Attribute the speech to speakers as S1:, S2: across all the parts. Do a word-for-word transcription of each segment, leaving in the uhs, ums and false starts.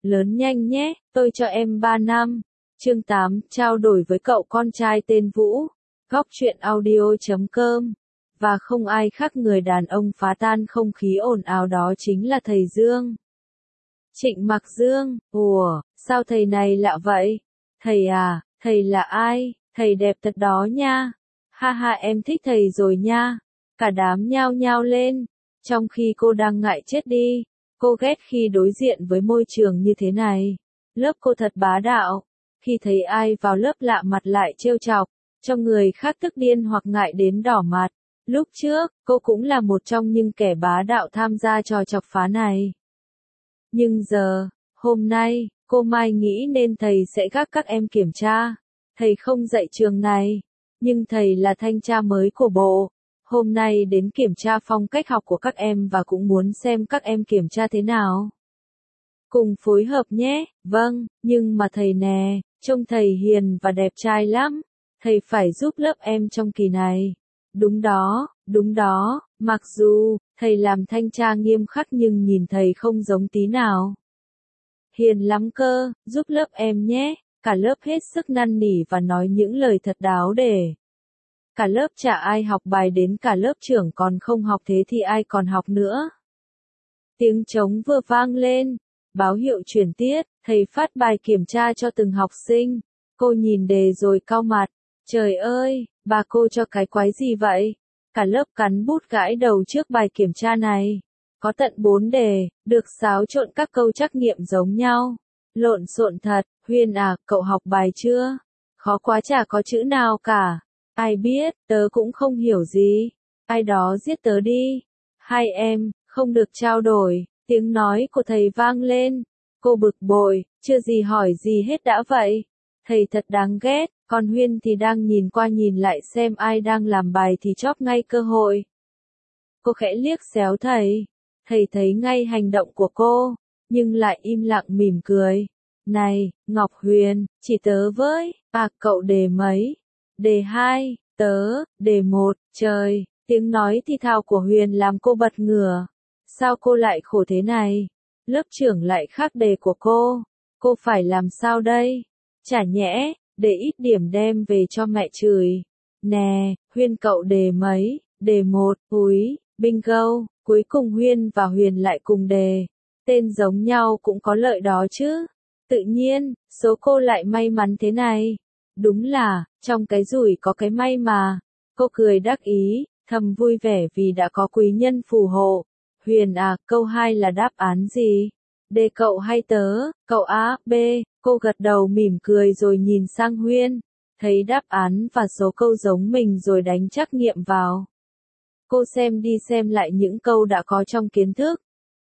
S1: lớn nhanh nhé, tôi cho em ba năm. Chương tám, trao đổi với cậu con trai tên Vũ. Góc truyện audio chấm com. Và không ai khác người đàn ông phá tan không khí ồn ào đó chính là thầy Dương. Trịnh Mặc Dương, ủa, sao thầy này lạ vậy? Thầy à, thầy là ai? Thầy đẹp thật đó nha. Ha ha, em thích thầy rồi nha. Cả đám nhao nhao lên. Trong khi cô đang ngại chết đi, cô ghét khi đối diện với môi trường như thế này. Lớp cô thật bá đạo. Khi thấy ai vào lớp lạ mặt lại trêu chọc, cho người khác tức điên hoặc ngại đến đỏ mặt. Lúc trước, cô cũng là một trong những kẻ bá đạo tham gia trò chọc phá này. Nhưng giờ, hôm nay, cô Mai nghĩ nên thầy sẽ gác các em kiểm tra. Thầy không dạy trường này, nhưng thầy là thanh tra mới của bộ. Hôm nay đến kiểm tra phong cách học của các em và cũng muốn xem các em kiểm tra thế nào. Cùng phối hợp nhé, vâng, nhưng mà thầy nè, trông thầy hiền và đẹp trai lắm. Thầy phải giúp lớp em trong kỳ này. Đúng đó, đúng đó, mặc dù, thầy làm thanh tra nghiêm khắc nhưng nhìn thầy không giống tí nào. Hiền lắm cơ, giúp lớp em nhé, cả lớp hết sức năn nỉ và nói những lời thật đáo để. Cả lớp chả ai học bài đến cả lớp trưởng còn không học thế thì ai còn học nữa. Tiếng trống vừa vang lên, báo hiệu chuyển tiết, thầy phát bài kiểm tra cho từng học sinh. Cô nhìn đề rồi cau mặt, trời ơi, bà cô cho cái quái gì vậy? Cả lớp cắn bút gãi đầu trước bài kiểm tra này. Có tận bốn đề, được xáo trộn các câu trắc nghiệm giống nhau. Lộn xộn thật, Huyên à, cậu học bài chưa? Khó quá chả có chữ nào cả. Ai biết, tớ cũng không hiểu gì. Ai đó giết tớ đi. Hai em, không được trao đổi. Tiếng nói của thầy vang lên. Cô bực bội, chưa gì hỏi gì hết đã vậy. Thầy thật đáng ghét, còn Huyên thì đang nhìn qua nhìn lại xem ai đang làm bài thì chóp ngay cơ hội. Cô khẽ liếc xéo thầy. Thầy thấy ngay hành động của cô, nhưng lại im lặng mỉm cười. Này, Ngọc Huyền, chỉ tớ với, à cậu đề mấy? Đề hai, tớ, đề một, trời, tiếng nói thì thào của Huyền làm cô bật ngửa. Sao cô lại khổ thế này? Lớp trưởng lại khác đề của cô. Cô phải làm sao đây? Chả nhẽ, để ít điểm đem về cho mẹ chửi. Nè, Huyền cậu đề mấy? Đề một, úi, bingo, cuối cùng Huyền và Huyền lại cùng đề. Tên giống nhau cũng có lợi đó chứ. Tự nhiên, số cô lại may mắn thế này. Đúng là, trong cái rủi có cái may mà. Cô cười đắc ý, thầm vui vẻ vì đã có quý nhân phù hộ. Huyền à, câu hai là đáp án gì? Đề cậu hay tớ? Cậu A, B, cô gật đầu mỉm cười rồi nhìn sang Huyên. Thấy đáp án và số câu giống mình rồi đánh trắc nghiệm vào. Cô xem đi xem lại những câu đã có trong kiến thức.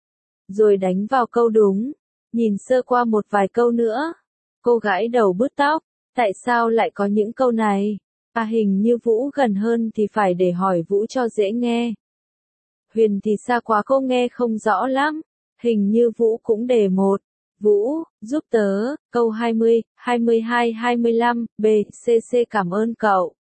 S1: Rồi đánh vào câu đúng. Nhìn sơ qua một vài câu nữa. Cô gãi đầu bứt tóc. Tại sao lại có những câu này? À hình như Vũ gần hơn thì phải để hỏi Vũ cho dễ nghe. Huyền thì xa quá cô nghe không rõ lắm. Hình như Vũ cũng đề một. Vũ, giúp tớ, câu hai mươi, hai mươi hai, hai mươi lăm, B, C C cảm ơn cậu.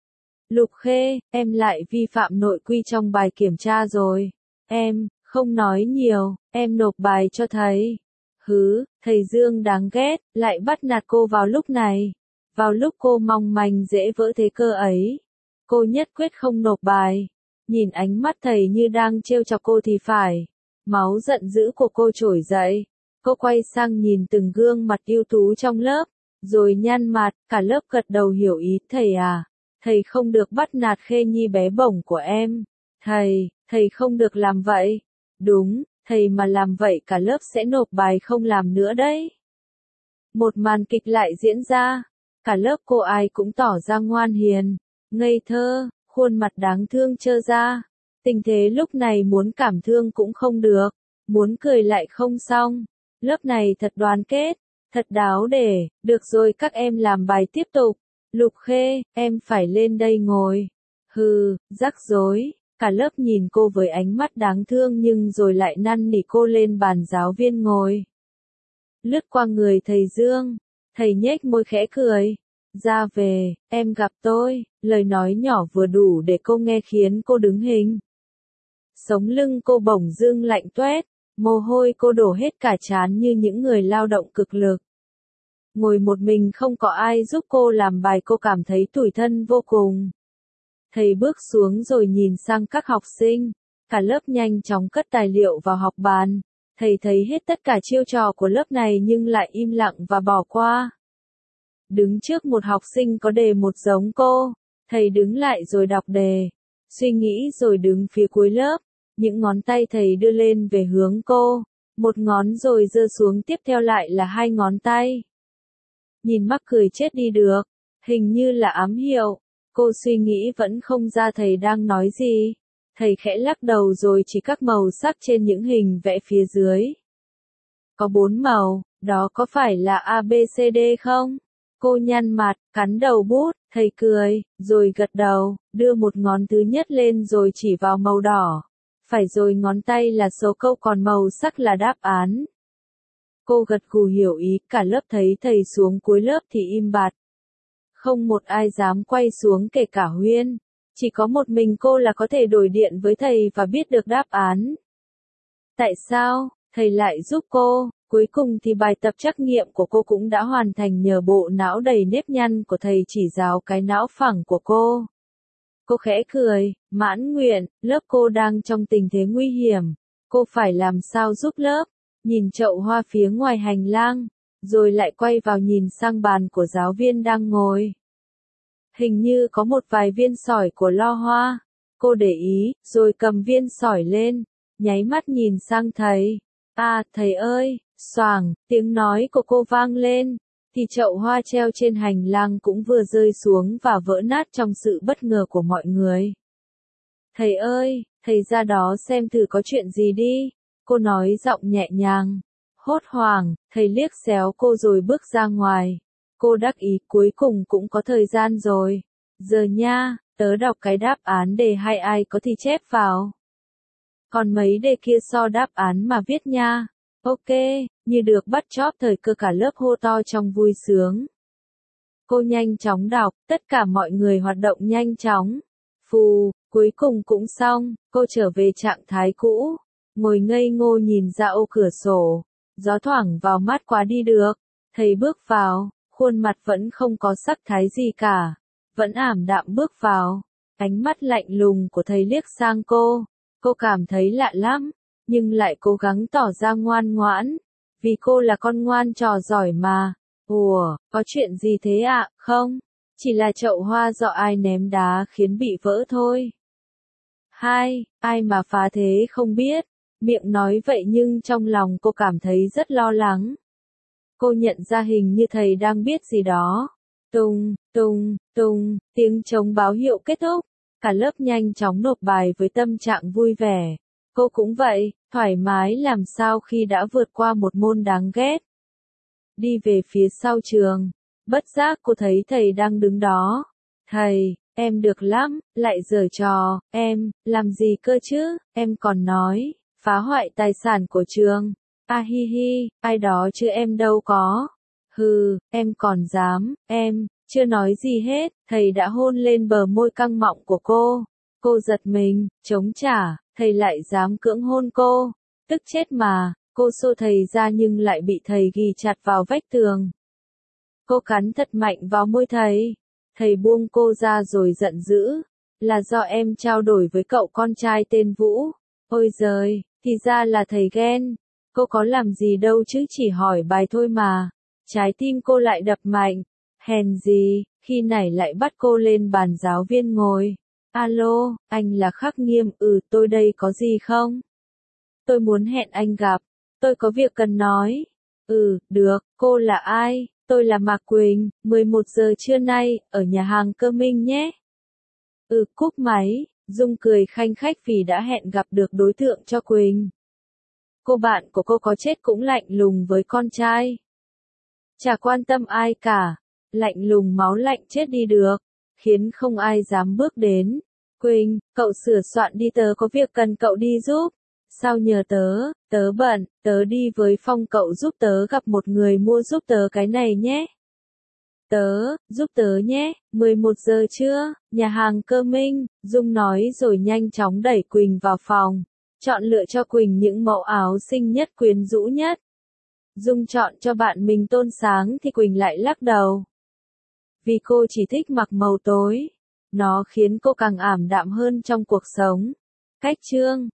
S1: Lục Khê, em lại vi phạm nội quy trong bài kiểm tra rồi. Em, không nói nhiều, em nộp bài cho thầy. Hứ, thầy Dương đáng ghét, lại bắt nạt cô vào lúc này. Vào lúc cô mong manh dễ vỡ thế cơ ấy. Cô nhất quyết không nộp bài. Nhìn ánh mắt thầy như đang trêu chọc cô thì phải. Máu giận dữ của cô trỗi dậy. Cô quay sang nhìn từng gương mặt ưu tú trong lớp. Rồi nhăn mặt, cả lớp gật đầu hiểu ý. Thầy à, thầy không được bắt nạt Khê Nhi bé bỏng của em. Thầy, thầy không được làm vậy. Đúng, thầy mà làm vậy cả lớp sẽ nộp bài không làm nữa đấy. Một màn kịch lại diễn ra. Cả lớp cô ai cũng tỏ ra ngoan hiền, ngây thơ, khuôn mặt đáng thương trơ ra. Tình thế lúc này muốn cảm thương cũng không được, muốn cười lại không xong. Lớp này thật đoàn kết, thật đáo để, được rồi các em làm bài tiếp tục. Lục Khê, em phải lên đây ngồi. Hừ, rắc rối, cả lớp nhìn cô với ánh mắt đáng thương nhưng rồi lại năn nỉ cô lên bàn giáo viên ngồi. Lướt qua người thầy Dương. Thầy nhếch môi khẽ cười. Ra về, em gặp tôi, lời nói nhỏ vừa đủ để cô nghe khiến cô đứng hình. Sống lưng cô bỗng dưng lạnh toét, Mồ hôi cô đổ hết cả trán như những người lao động cực lực. Ngồi một mình không có ai giúp cô làm bài, cô cảm thấy tủi thân vô cùng. Thầy bước xuống rồi nhìn sang các học sinh. Cả lớp nhanh chóng cất tài liệu vào học bàn. Thầy thấy hết tất cả chiêu trò của lớp này nhưng lại im lặng và bỏ qua. Đứng trước một học sinh có đề một giống cô. Thầy đứng lại rồi đọc đề. Suy nghĩ rồi đứng phía cuối lớp. Những ngón tay thầy đưa lên về hướng cô. Một ngón rồi giơ xuống, tiếp theo lại là hai ngón tay. Nhìn mắc cười chết đi được. Hình như là ám hiệu. Cô suy nghĩ vẫn không ra thầy đang nói gì. Thầy khẽ lắc đầu rồi chỉ các màu sắc trên những hình vẽ phía dưới. Có bốn màu, đó có phải là A B C D không? Cô nhăn mặt, cắn đầu bút, thầy cười, rồi gật đầu, đưa một ngón thứ nhất lên rồi chỉ vào màu đỏ. Phải rồi, ngón tay là số câu còn màu sắc là đáp án. Cô gật gù hiểu ý, cả lớp thấy thầy xuống cuối lớp thì im bặt. Không một ai dám quay xuống kể cả Huyên. Chỉ có một mình cô là có thể đổi điện với thầy và biết được đáp án. Tại sao, thầy lại giúp cô? Cuối cùng thì bài tập trắc nghiệm của cô cũng đã hoàn thành nhờ bộ não đầy nếp nhăn của thầy chỉ giáo cái não phẳng của cô. Cô khẽ cười, mãn nguyện, lớp cô đang trong tình thế nguy hiểm. Cô phải làm sao giúp lớp? Nhìn chậu hoa phía ngoài hành lang, rồi lại quay vào nhìn sang bàn của giáo viên đang ngồi. Hình như có một vài viên sỏi của lo hoa. Cô để ý, rồi cầm viên sỏi lên, nháy mắt nhìn sang thầy. À, thầy ơi, xoàng, tiếng nói của cô vang lên, thì chậu hoa treo trên hành lang cũng vừa rơi xuống và vỡ nát trong sự bất ngờ của mọi người. Thầy ơi, thầy ra đó xem thử có chuyện gì đi, cô nói giọng nhẹ nhàng. Hốt hoảng, thầy liếc xéo cô rồi bước ra ngoài. Cô đắc ý, cuối cùng cũng có thời gian rồi. Giờ nha, tớ đọc cái đáp án đề hay ai có thì chép vào. Còn mấy đề kia so đáp án mà viết nha. Ok, như được bắt chóp, thời cơ cả lớp hô to trong vui sướng. Cô nhanh chóng đọc, tất cả mọi người hoạt động nhanh chóng. Phù, cuối cùng cũng xong, cô trở về trạng thái cũ. Ngồi ngây ngô nhìn ra ô cửa sổ. Gió thoảng vào mắt quá đi được. Thầy bước vào, khuôn mặt vẫn không có sắc thái gì cả. Vẫn ảm đạm bước vào. Ánh mắt lạnh lùng của thầy liếc sang cô. Cô cảm thấy lạ lắm, nhưng lại cố gắng tỏ ra ngoan ngoãn. Vì cô là con ngoan trò giỏi mà. Ủa, có chuyện gì thế ạ? À? Không, chỉ là chậu hoa do ai ném đá khiến bị vỡ thôi. Hai, ai mà phá thế không biết. Miệng nói vậy nhưng trong lòng cô cảm thấy rất lo lắng. Cô nhận ra hình như thầy đang biết gì đó. Tung, tung, tung, tiếng trống báo hiệu kết thúc. Cả lớp nhanh chóng nộp bài với tâm trạng vui vẻ. Cô cũng vậy, thoải mái làm sao khi đã vượt qua một môn đáng ghét. Đi về phía sau trường, bất giác cô thấy thầy đang đứng đó. Thầy, em được lắm, lại giở trò, em, làm gì cơ chứ, em còn nói, phá hoại tài sản của trường. A hi hi, ai đó chứ em đâu có. Hừ, em còn dám, em, chưa nói gì hết, thầy đã hôn lên bờ môi căng mọng của cô. Cô giật mình, chống trả, thầy lại dám cưỡng hôn cô. Tức chết mà, cô xô thầy ra nhưng lại bị thầy ghì chặt vào vách tường. Cô cắn thật mạnh vào môi thầy. Thầy buông cô ra rồi giận dữ. Là do em trao đổi với cậu con trai tên Vũ. Ôi giời, thì ra là thầy ghen. Cô có làm gì đâu chứ, chỉ hỏi bài thôi mà. Trái tim cô lại đập mạnh. Hèn gì, khi nãy lại bắt cô lên bàn giáo viên ngồi. Alo, anh là Khắc Nghiêm, ừ tôi đây, có gì không? Tôi muốn hẹn anh gặp, tôi có việc cần nói. Ừ, được, cô là ai? Tôi là Mạc Quỳnh, mười một giờ trưa nay, ở nhà hàng Cơ Minh nhé. Ừ, cúp máy, Dung cười khanh khách vì đã hẹn gặp được đối tượng cho Quỳnh. Cô bạn của cô có chết cũng lạnh lùng với con trai. Chả quan tâm ai cả, lạnh lùng máu lạnh chết đi được, khiến không ai dám bước đến. Quỳnh, cậu sửa soạn đi, tớ có việc cần cậu đi giúp. Sao nhờ tớ, tớ bận, tớ đi với Phong, cậu giúp tớ gặp một người mua giúp tớ cái này nhé. Tớ, giúp tớ nhé, mười một giờ trưa, nhà hàng Cơ Minh, Dung nói rồi nhanh chóng đẩy Quỳnh vào phòng. chọn lựa cho Quỳnh những mẫu áo xinh nhất quyến rũ nhất. Dung chọn cho bạn mình tôn sáng thì Quỳnh lại lắc đầu. Vì cô chỉ thích mặc màu tối. Nó khiến cô càng ảm đạm hơn trong cuộc sống. Cách chương